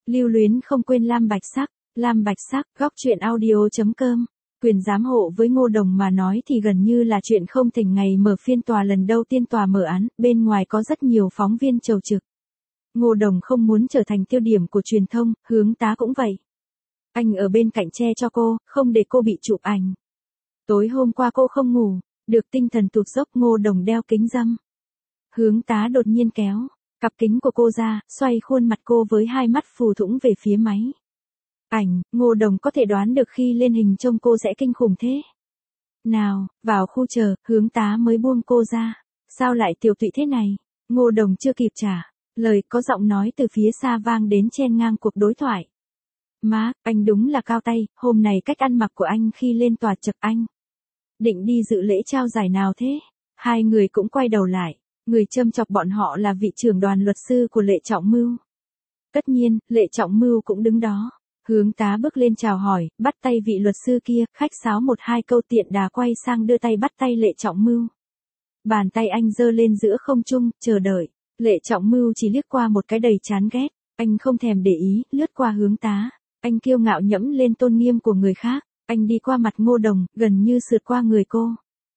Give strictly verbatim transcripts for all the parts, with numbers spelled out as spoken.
Lưu luyến không quên Lam Bạch Sắc, Lam Bạch Sắc, góc truyện audio.com. Quyền giám hộ với Ngô Đồng mà nói thì gần như là chuyện không thành. Ngày mở phiên tòa lần đầu tiên tòa mở án, bên ngoài có rất nhiều phóng viên chầu trực. Ngô Đồng không muốn trở thành tiêu điểm của truyền thông, Hướng Tá cũng vậy. Anh ở bên cạnh che cho cô, không để cô bị chụp ảnh. Tối hôm qua cô không ngủ, được tinh thần tụt dốc. Ngô Đồng đeo kính râm. Hướng Tá đột nhiên kéo cặp kính của cô ra, xoay khuôn mặt cô với hai mắt phù thủng về phía máy ảnh. Ngô Đồng có thể đoán được khi lên hình trông cô sẽ kinh khủng thế nào. Vào khu chờ, Hướng Tá mới buông cô ra. Sao lại tiểu tụy thế này? Ngô Đồng chưa kịp trả lời, có giọng nói từ phía xa vang đến chen ngang cuộc đối thoại. Má, anh đúng là cao tay, hôm nay cách ăn mặc của anh khi lên tòa chật anh. Định đi dự lễ trao giải nào thế? Hai người cũng quay đầu lại. Người châm chọc bọn họ là vị trưởng đoàn luật sư của Lệ Trọng Mưu. Tất nhiên, Lệ Trọng Mưu cũng đứng đó. Hướng Tá bước lên chào hỏi, bắt tay vị luật sư kia, khách sáo một hai câu tiện đà quay sang đưa tay bắt tay Lệ Trọng Mưu. Bàn tay anh giơ lên giữa không trung, chờ đợi. Lệ Trọng Mưu chỉ liếc qua một cái đầy chán ghét, anh không thèm để ý, lướt qua Hướng Tá. Anh kiêu ngạo nhẫm lên tôn nghiêm của người khác, anh đi qua mặt Ngô Đồng, gần như sượt qua người cô.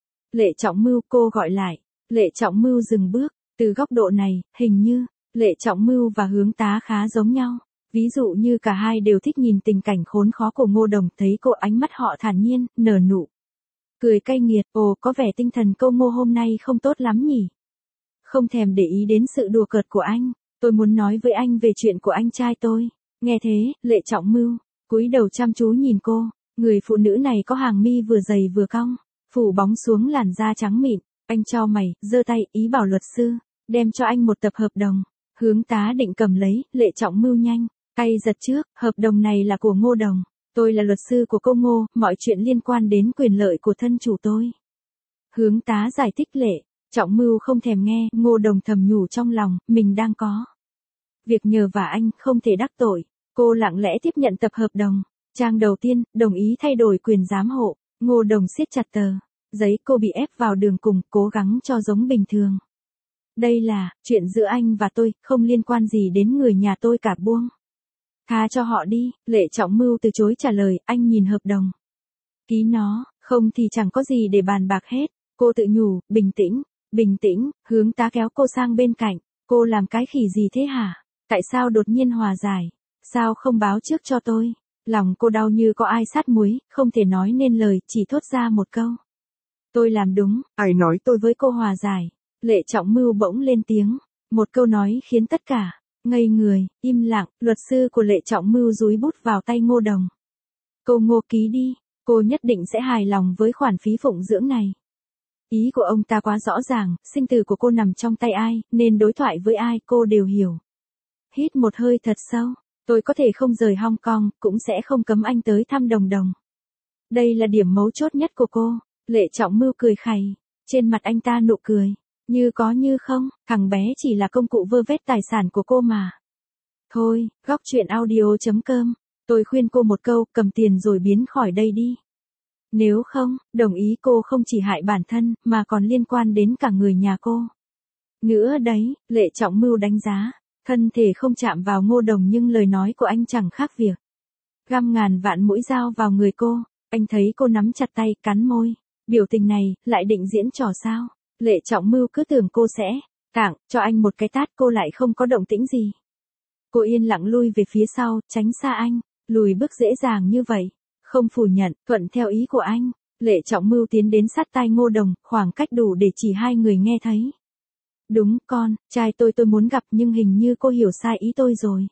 Lệ Trọng Mưu, cô gọi lại. Lệ Trọng Mưu dừng bước, từ góc độ này, hình như, Lệ Trọng Mưu và Hướng Tá khá giống nhau. Ví dụ như cả hai đều thích nhìn tình cảnh khốn khó của Ngô Đồng, thấy cô ánh mắt họ thản nhiên, nở nụ cười cay nghiệt. Ồ, có vẻ tinh thần cô Ngô hôm nay không tốt lắm nhỉ. Không thèm để ý đến sự đùa cợt của anh, tôi muốn nói với anh về chuyện của anh trai tôi. Nghe thế, Lệ Trọng Mưu cúi đầu chăm chú nhìn cô. Người phụ nữ này có hàng mi vừa dày vừa cong, phủ bóng xuống làn da trắng mịn. Anh chau mày, giơ tay, ý bảo luật sư đem cho anh một tập hợp đồng. Hướng Tá định cầm lấy, Lệ Trọng Mưu nhanh tay giật trước. Hợp đồng này là của Ngô Đồng. Tôi là luật sư của cô Ngô, mọi chuyện liên quan đến quyền lợi của thân chủ tôi. Hướng Tá giải thích. Lệ Trọng Mưu không thèm nghe. Ngô Đồng thầm nhủ trong lòng, mình đang có việc nhờ và anh không thể đắc tội. Cô lặng lẽ tiếp nhận tập hợp đồng. Trang đầu tiên, đồng ý thay đổi quyền giám hộ. Ngô Đồng siết chặt tờ giấy, cô bị ép vào đường cùng, cố gắng cho giống bình thường. Đây là chuyện giữa anh và tôi, không liên quan gì đến người nhà tôi cả, buông tha cho họ đi. Lệ Trọng Mưu từ chối trả lời. Anh nhìn hợp đồng, ký nó, không thì chẳng có gì để bàn bạc hết. Cô tự nhủ, bình tĩnh, bình tĩnh. Hướng Tá kéo cô sang bên cạnh. Cô làm cái khỉ gì thế hả? Tại sao đột nhiên hòa giải? Sao không báo trước cho tôi? Lòng cô đau như có ai sát muối, không thể nói nên lời, chỉ thốt ra một câu. Tôi làm đúng. Ai nói tôi với cô hòa giải? Lệ Trọng Mưu bỗng lên tiếng. Một câu nói khiến tất cả ngây người, im lặng. Luật sư của Lệ Trọng Mưu dúi bút vào tay Ngô Đồng. Cô Ngô ký đi, cô nhất định sẽ hài lòng với khoản phí phụng dưỡng này. Ý của ông ta quá rõ ràng, sinh tử của cô nằm trong tay ai, nên đối thoại với ai cô đều hiểu. Hít một hơi thật sâu. Tôi có thể không rời Hong Kong, cũng sẽ không cấm anh tới thăm Đồng Đồng. Đây là điểm mấu chốt nhất của cô. Lệ Trọng Mưu cười khẩy. Trên mặt anh ta nụ cười như có như không. Thằng bé chỉ là công cụ vơ vét tài sản của cô mà. Thôi, góc truyện audio.com. Tôi khuyên cô một câu, cầm tiền rồi biến khỏi đây đi. Nếu không, đồng ý cô không chỉ hại bản thân, mà còn liên quan đến cả người nhà cô nữa đấy. Lệ Trọng Mưu đánh giá. Thân thể không chạm vào Ngô Đồng nhưng lời nói của anh chẳng khác việc găm ngàn vạn mũi dao vào người cô. Anh thấy cô nắm chặt tay, cắn môi. Biểu tình này, lại định diễn trò sao? Lệ Trọng Mưu cứ tưởng cô sẽ tặng cho anh một cái tát, cô lại không có động tĩnh gì. Cô yên lặng lui về phía sau, tránh xa anh. Lùi bước dễ dàng như vậy, không phủ nhận, thuận theo ý của anh. Lệ Trọng Mưu tiến đến sát tai Ngô Đồng, khoảng cách đủ để chỉ hai người nghe thấy. Đúng, con trai tôi tôi muốn gặp, nhưng hình như cô hiểu sai ý tôi rồi.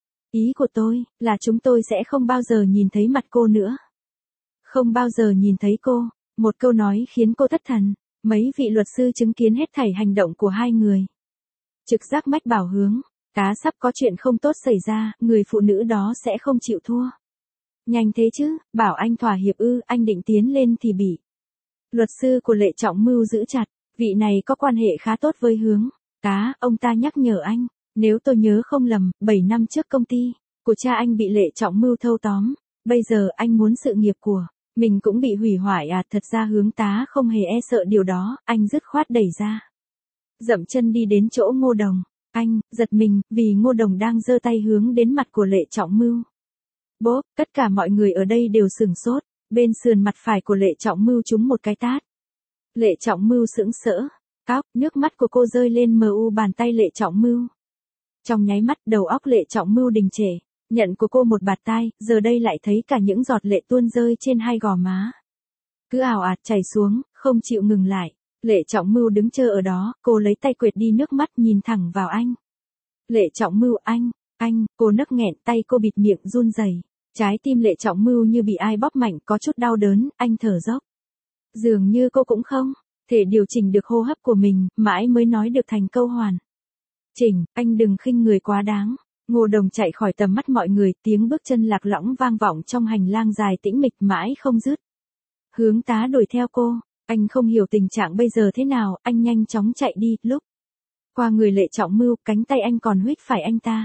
Ý của tôi là chúng tôi sẽ không bao giờ nhìn thấy mặt cô nữa. Không bao giờ nhìn thấy cô. Một câu nói khiến cô thất thần. Mấy vị luật sư chứng kiến hết thảy hành động của hai người. Trực giác mách bảo Hướng Tá sắp có chuyện không tốt xảy ra, người phụ nữ đó sẽ không chịu thua. Nhanh thế chứ, bảo anh thỏa hiệp ư? Anh định tiến lên thì bị luật sư của Lệ Trọng Mưu giữ chặt. Vị này có quan hệ khá tốt với Hướng Tá, ông ta nhắc nhở anh. Nếu tôi nhớ không lầm, bảy năm trước công ty của cha anh bị Lệ Trọng Mưu thâu tóm. Bây giờ anh muốn sự nghiệp của mình cũng bị hủy hoại à? Thật ra Hướng Tá không hề e sợ điều đó, anh dứt khoát đẩy ra. Dậm chân đi đến chỗ Ngô Đồng. Anh, giật mình, vì Ngô Đồng đang giơ tay hướng đến mặt của Lệ Trọng Mưu. Bốp, tất cả mọi người ở đây đều sửng sốt, bên sườn mặt phải của Lệ Trọng Mưu trúng một cái tát. Lệ Trọng Mưu sững sỡ, cóc, nước mắt của cô rơi lên mờ u bàn tay Lệ Trọng Mưu. Trong nháy mắt đầu óc Lệ Trọng Mưu đình trệ, nhận của cô một bạt tai, giờ đây lại thấy cả những giọt lệ tuôn rơi trên hai gò má. Cứ ào ạt chảy xuống, không chịu ngừng lại. Lệ Trọng Mưu đứng chờ ở đó, cô lấy tay quệt đi nước mắt nhìn thẳng vào anh. Lệ Trọng Mưu, anh, anh, cô nấc nghẹn, tay cô bịt miệng run rẩy. Trái tim Lệ Trọng Mưu như bị ai bóp mạnh, có chút đau đớn, anh thở dốc. Dường như cô cũng không thể điều chỉnh được hô hấp của mình, mãi mới nói được thành câu hoàn chỉnh, anh đừng khinh người quá đáng. Ngô Đồng chạy khỏi tầm mắt mọi người, tiếng bước chân lạc lõng vang vọng trong hành lang dài tĩnh mịch mãi không dứt. Hướng tá đuổi theo cô, anh không hiểu tình trạng bây giờ thế nào, anh nhanh chóng chạy đi, lúc qua người Lệ Trọng Mưu, cánh tay anh còn huých phải anh ta.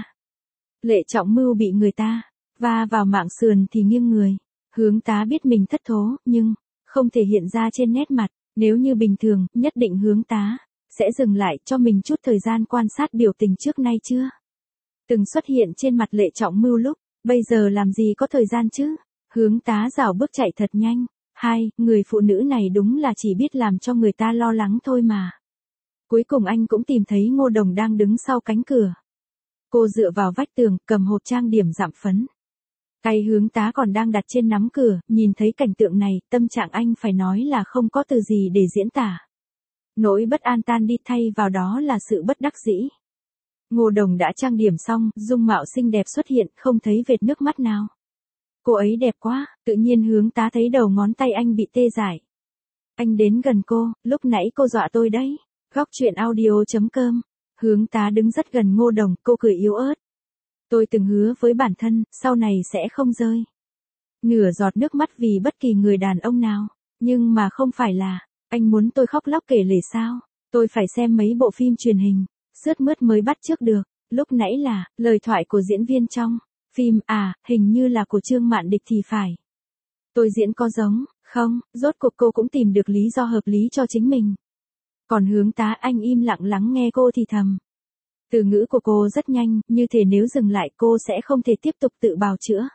Lệ Trọng Mưu bị người ta va vào mạng sườn thì nghiêng người. Hướng tá biết mình thất thố, nhưng không thể hiện ra trên nét mặt. Nếu như bình thường, nhất định hướng tá sẽ dừng lại cho mình chút thời gian quan sát biểu tình trước nay chưa từng xuất hiện trên mặt Lệ Trọng Mưu lúc, bây giờ làm gì có thời gian chứ. Hướng tá rảo bước chạy thật nhanh. Hai, người phụ nữ này đúng là chỉ biết làm cho người ta lo lắng thôi mà. Cuối cùng anh cũng tìm thấy Ngô Đồng đang đứng sau cánh cửa. Cô dựa vào vách tường, cầm hộp trang điểm giảm phấn. Tay hướng tá còn đang đặt trên nắm cửa, nhìn thấy cảnh tượng này, tâm trạng anh phải nói là không có từ gì để diễn tả. Nỗi bất an tan đi, thay vào đó là sự bất đắc dĩ. Ngô Đồng đã trang điểm xong, dung mạo xinh đẹp xuất hiện, không thấy vệt nước mắt nào. Cô ấy đẹp quá, tự nhiên hướng tá thấy đầu ngón tay anh bị tê dại. Anh đến gần cô, lúc nãy cô dọa tôi đấy. Góc truyện audio chấm com. Hướng tá đứng rất gần Ngô Đồng, cô cười yếu ớt. Tôi từng hứa với bản thân, sau này sẽ không rơi nửa giọt nước mắt vì bất kỳ người đàn ông nào. Nhưng mà không phải là, anh muốn tôi khóc lóc kể lể sao? Tôi phải xem mấy bộ phim truyền hình, sướt mướt mới bắt chước được. Lúc nãy là, lời thoại của diễn viên trong phim, à, hình như là của Trương Mạn Địch thì phải. Tôi diễn có giống, không, rốt cuộc cô cũng tìm được lý do hợp lý cho chính mình. Còn hướng tá, anh im lặng lắng nghe cô thì thầm. Từ ngữ của cô rất nhanh, như thể nếu dừng lại cô sẽ không thể tiếp tục tự bào chữa.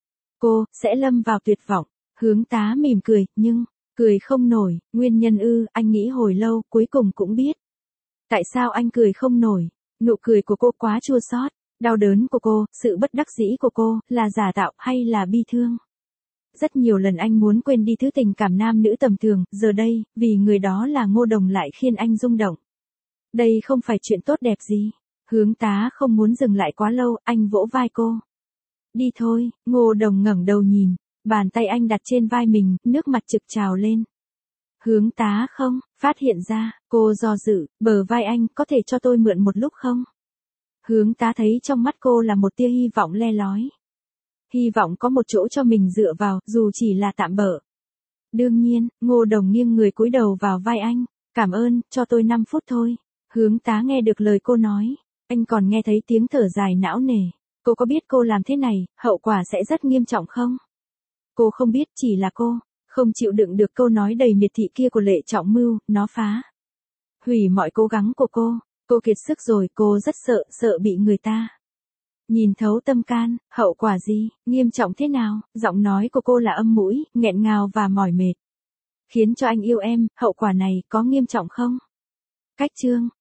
Cô, sẽ lâm vào tuyệt vọng. Hướng tá mỉm cười, nhưng, cười không nổi, nguyên nhân ư, anh nghĩ hồi lâu, cuối cùng cũng biết. Tại sao anh cười không nổi? Nụ cười của cô quá chua xót, đau đớn của cô, sự bất đắc dĩ của cô, là giả tạo hay là bi thương? Rất nhiều lần anh muốn quên đi thứ tình cảm nam nữ tầm thường, giờ đây, vì người đó là Ngô Đồng lại khiến anh rung động. Đây không phải chuyện tốt đẹp gì. Hướng tá không muốn dừng lại quá lâu, anh vỗ vai cô. Đi thôi, Ngô Đồng ngẩng đầu nhìn, bàn tay anh đặt trên vai mình, nước mặt trực trào lên. Hướng tá không, phát hiện ra, cô do dự, bờ vai anh, có thể cho tôi mượn một lúc không? Hướng tá thấy trong mắt cô là một tia hy vọng le lói. Hy vọng có một chỗ cho mình dựa vào, dù chỉ là tạm bợ. Đương nhiên, Ngô Đồng nghiêng người cúi đầu vào vai anh. Cảm ơn, cho tôi năm phút thôi. Hướng tá nghe được lời cô nói. Anh còn nghe thấy tiếng thở dài não nề. Cô có biết cô làm thế này, hậu quả sẽ rất nghiêm trọng không? Cô không biết, chỉ là cô không chịu đựng được câu nói đầy miệt thị kia của Lệ Trọng Mưu, nó phá hủy mọi cố gắng của cô. Cô kiệt sức rồi, cô rất sợ, sợ bị người ta nhìn thấu tâm can. Hậu quả gì, nghiêm trọng thế nào? Giọng nói của cô là âm mũi, nghẹn ngào và mỏi mệt. Khiến cho anh yêu em, hậu quả này có nghiêm trọng không? Cách chương